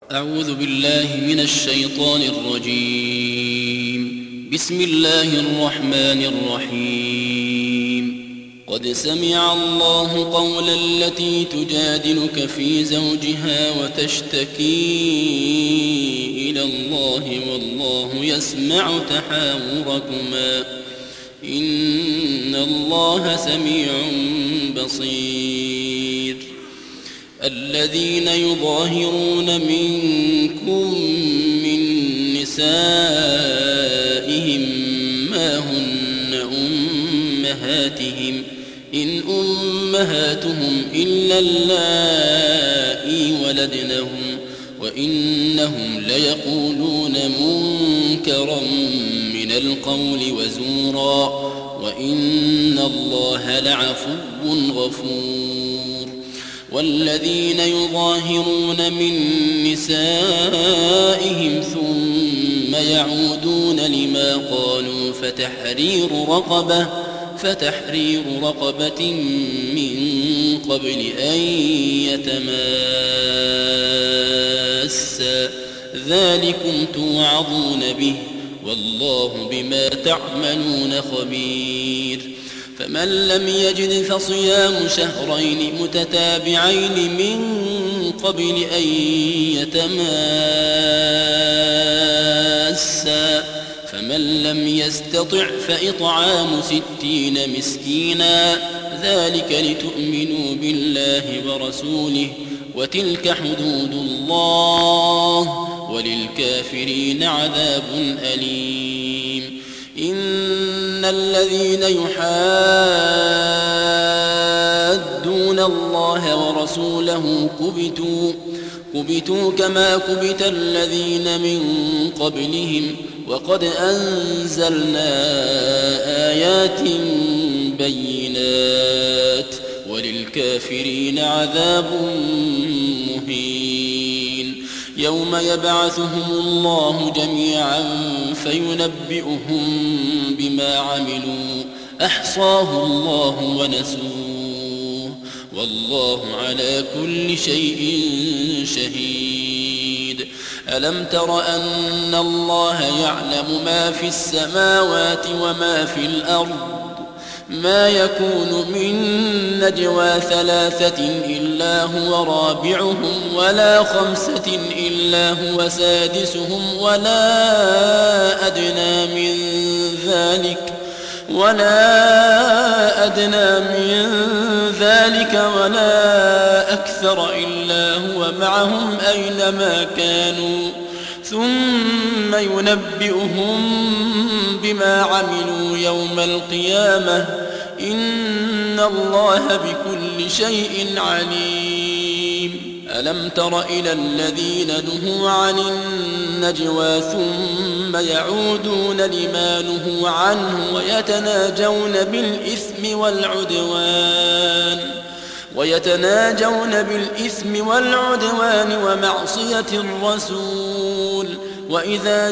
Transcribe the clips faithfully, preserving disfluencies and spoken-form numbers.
أعوذ بالله من الشيطان الرجيم. بسم الله الرحمن الرحيم. قد سمع الله قول التي تجادلك في زوجها وتشتكي إلى الله والله يسمع تحاوركما إن الله سميع بصير. الذين يظاهرون منكم من نسائهم ما هن أمهاتهم إن أمهاتهم إلا اللائي ولدنهم وإنهم ليقولون منكرا من القول وزورا وإن الله لعفو غفور. والذين يظاهرون من نسائهم ثم يعودون لما قالوا فتحرير رقبة فتحرير رقبة من قبل أن يتماسا ذلكم توعظون به والله بما تعملون خبير. فمن لم يجد فصيام شهرين متتابعين من قبل أن يتماسا فمن لم يستطع فإطعام ستين مسكينا ذلك لتؤمنوا بالله ورسوله وتلك حدود الله وللكافرين عذاب أليم. إن الذين يحادون الله ورسوله كبتوا كبتوا كما كبت الذين من قبلهم وقد أنزلنا آيات بينات وللكافرين عذاب مهين. يوم يبعثهم الله جميعا فينبئهم بما عملوا أحصاه الله ونسوه والله على كل شيء شهيد. ألم تر أن الله يعلم ما في السماوات وما في الأرض ما يكون من نجوى ثلاثة إلا هو رابعهم ولا خمسة إلا هو سادسهم ولا أدنى من ذلك ولا أدنى من ذلك ولا أكثر إلا هو معهم أينما كانوا ثم ينبئهم بما عملوا يوم القيامة إن الله بكل شيء عليم. ألم تر إلى الذين نهوا عن النجوى ثم يعودون لما نهوا عنه ويتناجون بالإثم والعدوان ويتناجون بالإثم والعدوان ومعصية الرسول وإذا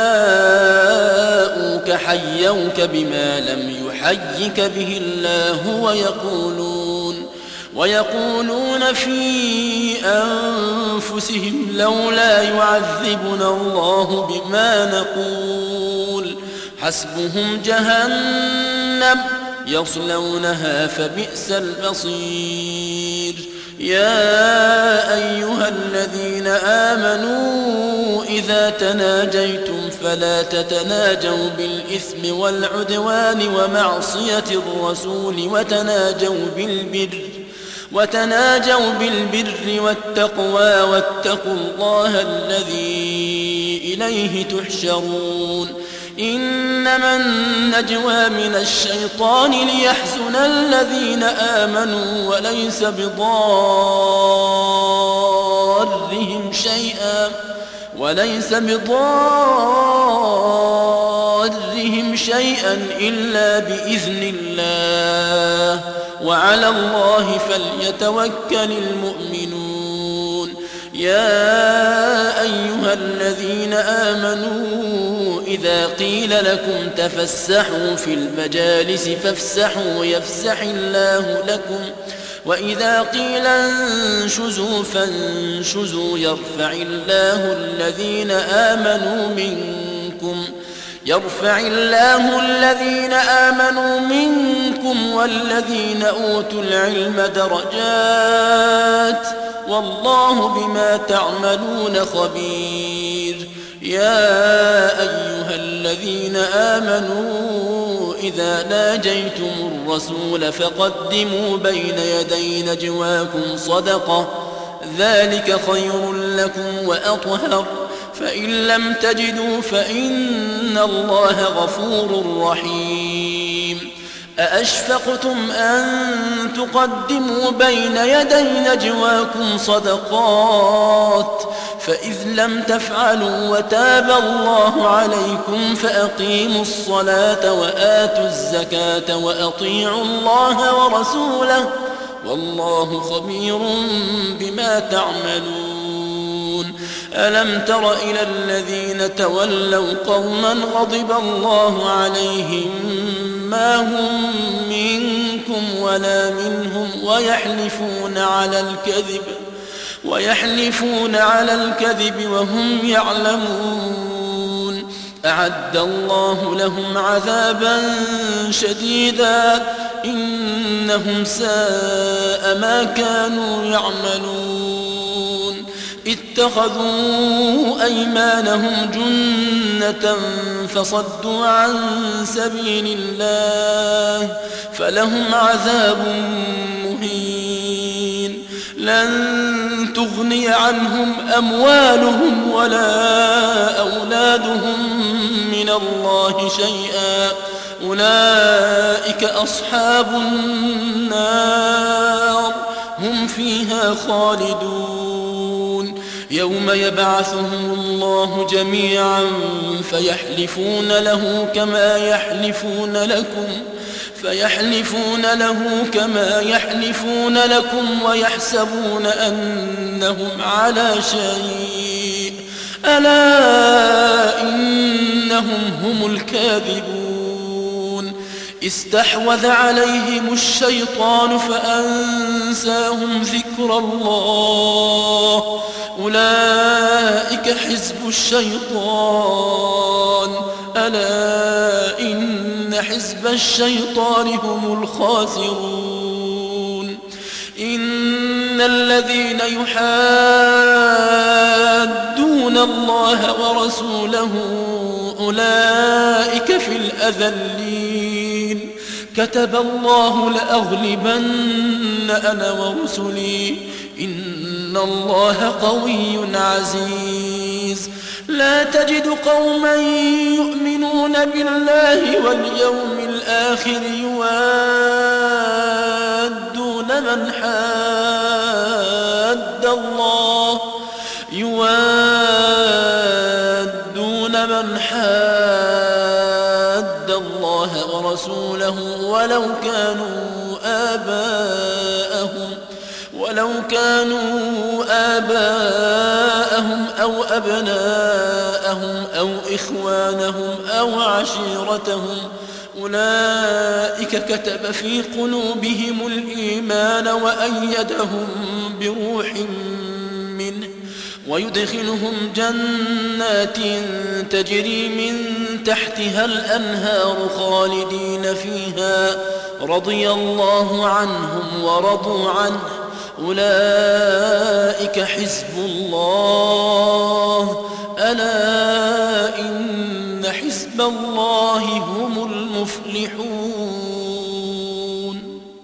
جاءوك حيوك بما لم يحيك به الله ويقولون ويقولون في أنفسهم لولا يعذبنا الله بما نقول حسبهم جهنم يصلونها فبئس المصير. يا أيها الذين آمنوا إذا تناجيتم فلا تتناجوا بالإثم والعدوان ومعصية الرسول وتناجوا بالبر وتناجوا بالبر والتقوى واتقوا الله الذي إليه تحشرون. إنما النجوى من الشيطان ليحزن الذين آمنوا وليس بضارهم شيئا وليس بضارهم شيئا إلا بإذن الله وعلى الله فليتوكل المؤمنون. يا أيها الذين آمنوا إذا قيل لكم تفسحوا في المجالس فافسحوا يفسح الله لكم وإذا قيل انشزوا فانشزوا يرفع الله الذين آمنوا منكم يرفع الله الذين آمنوا منكم والذين أوتوا العلم درجات والله بما تعملون خبير. يا أيها الذين آمنوا إذا ناجيتم الرسول فقدموا بين يدي نجواكم صدقة ذلك خير لكم وأطهر فإن لم تجدوا فإن الله غفور رحيم. أأشفقتم أن تقدموا بين يدي نجواكم صدقات فإذ لم تفعلوا وتاب الله عليكم فأقيموا الصلاة وآتوا الزكاة وأطيعوا الله ورسوله والله خبير بما تعملون. ألم تر إلى الذين تولوا قوما غضب الله عليهم ما هم منكم ولا منهم ويحلفون على الكذب ويحلفون على الكذب وهم يعلمون أعد الله لهم عذابا شديدا إنهم ساء ما كانوا يعملون. اتخذوا أيمانهم جنة فصدوا عن سبيل الله فلهم عذاب مهين. لن تغني عنهم أموالهم ولا أولادهم من الله شيئا أولئك أصحاب النار هم فيها خالدون. يوم يبعثهم الله جميعا فيحلفون له كما يحلفون لكم فيحلفون له كما يحلفون لكم ويحسبون أنهم على شيء ألا إنهم هم الكاذبون. استحوذ عليهم الشيطان فأنساهم ذكر الله أولئك حزب الشيطان ألا إن حزب الشيطان هم الخاسرون. إن الذين يحادون الله ورسوله أولئك في الأذلين. كتب الله لأغلبن أنا ورسلي إن الله قوي عزيز. لا تجد قوما يؤمنون بالله واليوم الآخر يوادون من حاد الله يوادون من حاد الله ورسوله ولو كانوا آباءهم ولو كانوا آباءهم أو أبناءهم أو إخوانهم أو عشيرتهم أولئك كتب في قلوبهم الإيمان وأيدهم بروح منه ويدخلهم جنات تجري من تحتها الأنهار خالدين فيها رضي الله عنهم ورضوا عنه أولئك حزب الله ألا إن حزب الله هم المفلحون.